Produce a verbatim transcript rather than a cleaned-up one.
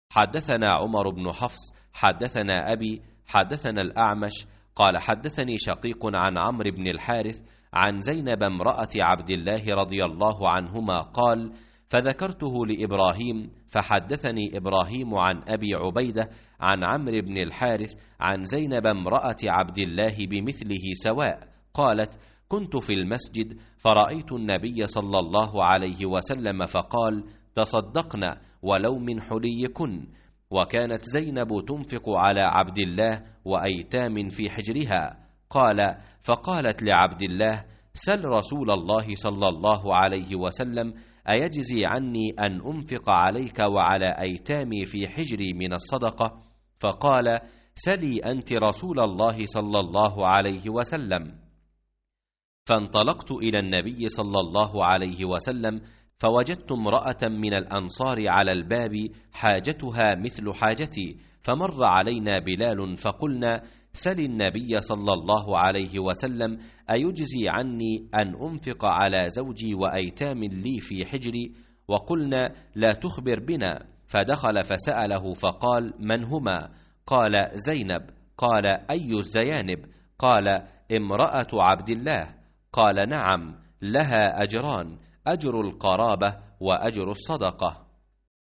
حدثنا عمر بن حفص حدثنا أبي حدثنا الأعمش قال حدثني شقيق عن عمرو بن الحارث عن زينب امرأة عبد الله رضي الله عنهما قال: فذكرته لإبراهيم فحدثني إبراهيم عن أبي عبيدة عن عمرو بن الحارث عن زينب امرأة عبد الله بمثله سواء قالت: كنت في المسجد فرأيت النبي صلى الله عليه وسلم فقال: تصدقنا ولو من حليكن. وكانت زينب تنفق على عبد الله وأيتام في حجرها. قال: فقالت لعبد الله: سل رسول الله صلى الله عليه وسلم أيجزي عني أن أنفق عليك وعلى أيتامي في حجري من الصدقة؟ فقال: سلي أنت رسول الله صلى الله عليه وسلم. فانطلقت إلى النبي صلى الله عليه وسلم فوجدت امرأة من الأنصار على الباب حاجتها مثل حاجتي، فمر علينا بلال فقلنا: سل النبي صلى الله عليه وسلم أيجزي عني أن أنفق على زوجي وأيتام لي في حجري؟ وقلنا: لا تخبر بنا. فدخل فسأله فقال: من هما؟ قال: زينب. قال: أي الزيانب؟ قال: امرأة عبد الله. قال: نعم، لها أجران، أجر القرابة وأجر الصدقة.